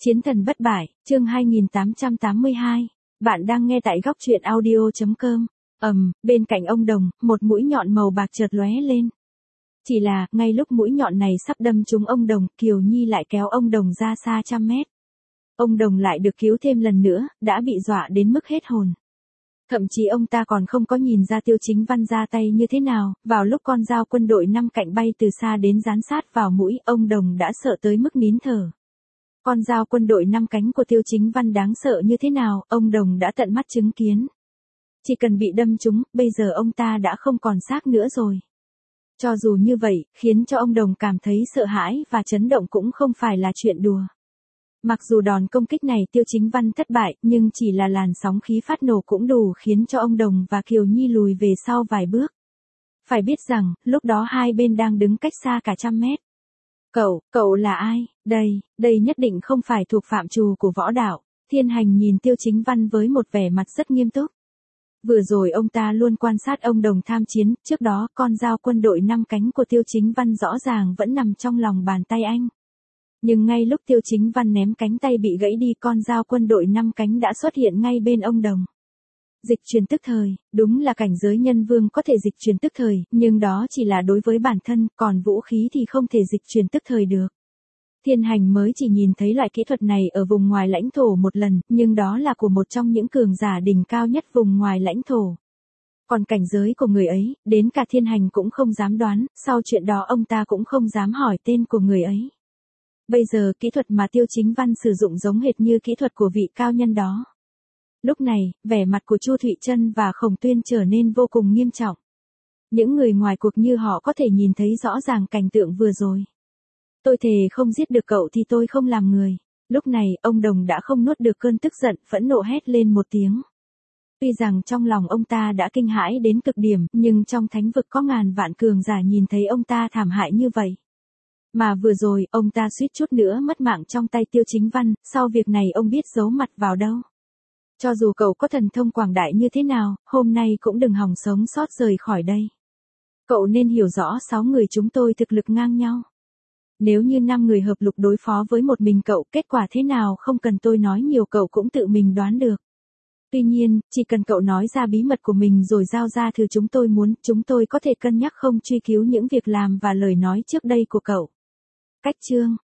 Chiến thần bất bại, chương 2882. Bạn đang nghe tại góc truyện audio.com. Bên cạnh ông Đồng, một mũi nhọn màu bạc chợt lóe lên. Chỉ là, ngay lúc mũi nhọn này sắp đâm trúng ông Đồng, Kiều Nhi lại kéo ông Đồng ra xa trăm mét. Ông Đồng lại được cứu thêm lần nữa, đã bị dọa đến mức hết hồn. Thậm chí ông ta còn không có nhìn ra Tiêu Chính Văn ra tay như thế nào, vào lúc con dao quân đội 5 cạnh bay từ xa đến dán sát vào mũi, ông Đồng đã sợ tới mức nín thở. Con dao quân đội 5 cánh của Tiêu Chính Văn đáng sợ như thế nào, ông Đồng đã tận mắt chứng kiến. Chỉ cần bị đâm trúng, bây giờ ông ta đã không còn xác nữa rồi. Cho dù như vậy, khiến cho ông Đồng cảm thấy sợ hãi và chấn động cũng không phải là chuyện đùa. Mặc dù đòn công kích này Tiêu Chính Văn thất bại, nhưng chỉ là làn sóng khí phát nổ cũng đủ khiến cho ông Đồng và Kiều Nhi lùi về sau vài bước. Phải biết rằng, lúc đó hai bên đang đứng cách xa cả trăm mét. Cậu là ai? Đây nhất định không phải thuộc phạm trù của võ đạo. Thiên Hành nhìn Tiêu Chính Văn với một vẻ mặt rất nghiêm túc. Vừa rồi ông ta luôn quan sát ông Đồng tham chiến, trước đó con dao quân đội 5 cánh của Tiêu Chính Văn rõ ràng vẫn nằm trong lòng bàn tay anh. Nhưng ngay lúc Tiêu Chính Văn ném cánh tay bị gãy đi, con dao quân đội 5 cánh đã xuất hiện ngay bên ông Đồng. Dịch chuyển tức thời, đúng là cảnh giới nhân vương có thể dịch chuyển tức thời, nhưng đó chỉ là đối với bản thân, còn vũ khí thì không thể dịch chuyển tức thời được. Thiên Hành mới chỉ nhìn thấy loại kỹ thuật này ở vùng ngoài lãnh thổ một lần, nhưng đó là của một trong những cường giả đỉnh cao nhất vùng ngoài lãnh thổ. Còn cảnh giới của người ấy, đến cả Thiên Hành cũng không dám đoán, sau chuyện đó ông ta cũng không dám hỏi tên của người ấy. Bây giờ kỹ thuật mà Tiêu Chính Văn sử dụng giống hệt như kỹ thuật của vị cao nhân đó. Lúc này, vẻ mặt của Chu Thụy Trân và Khổng Tuyên trở nên vô cùng nghiêm trọng. Những người ngoài cuộc như họ có thể nhìn thấy rõ ràng cảnh tượng vừa rồi. Tôi thề không giết được cậu thì tôi không làm người. Lúc này, ông Đồng đã không nuốt được cơn tức giận, phẫn nộ hét lên một tiếng. Tuy rằng trong lòng ông ta đã kinh hãi đến cực điểm, nhưng trong thánh vực có ngàn vạn cường giả nhìn thấy ông ta thảm hại như vậy. Mà vừa rồi, ông ta suýt chút nữa mất mạng trong tay Tiêu Chính Văn, sau việc này ông biết giấu mặt vào đâu. Cho dù cậu có thần thông quảng đại như thế nào, hôm nay cũng đừng hòng sống sót rời khỏi đây. Cậu nên hiểu rõ 6 người chúng tôi thực lực ngang nhau. Nếu như 5 người hợp lực đối phó với một mình cậu, kết quả thế nào không cần tôi nói nhiều, cậu cũng tự mình đoán được. Tuy nhiên, chỉ cần cậu nói ra bí mật của mình rồi giao ra thứ chúng tôi muốn, chúng tôi có thể cân nhắc không truy cứu những việc làm và lời nói trước đây của cậu. Cách chương,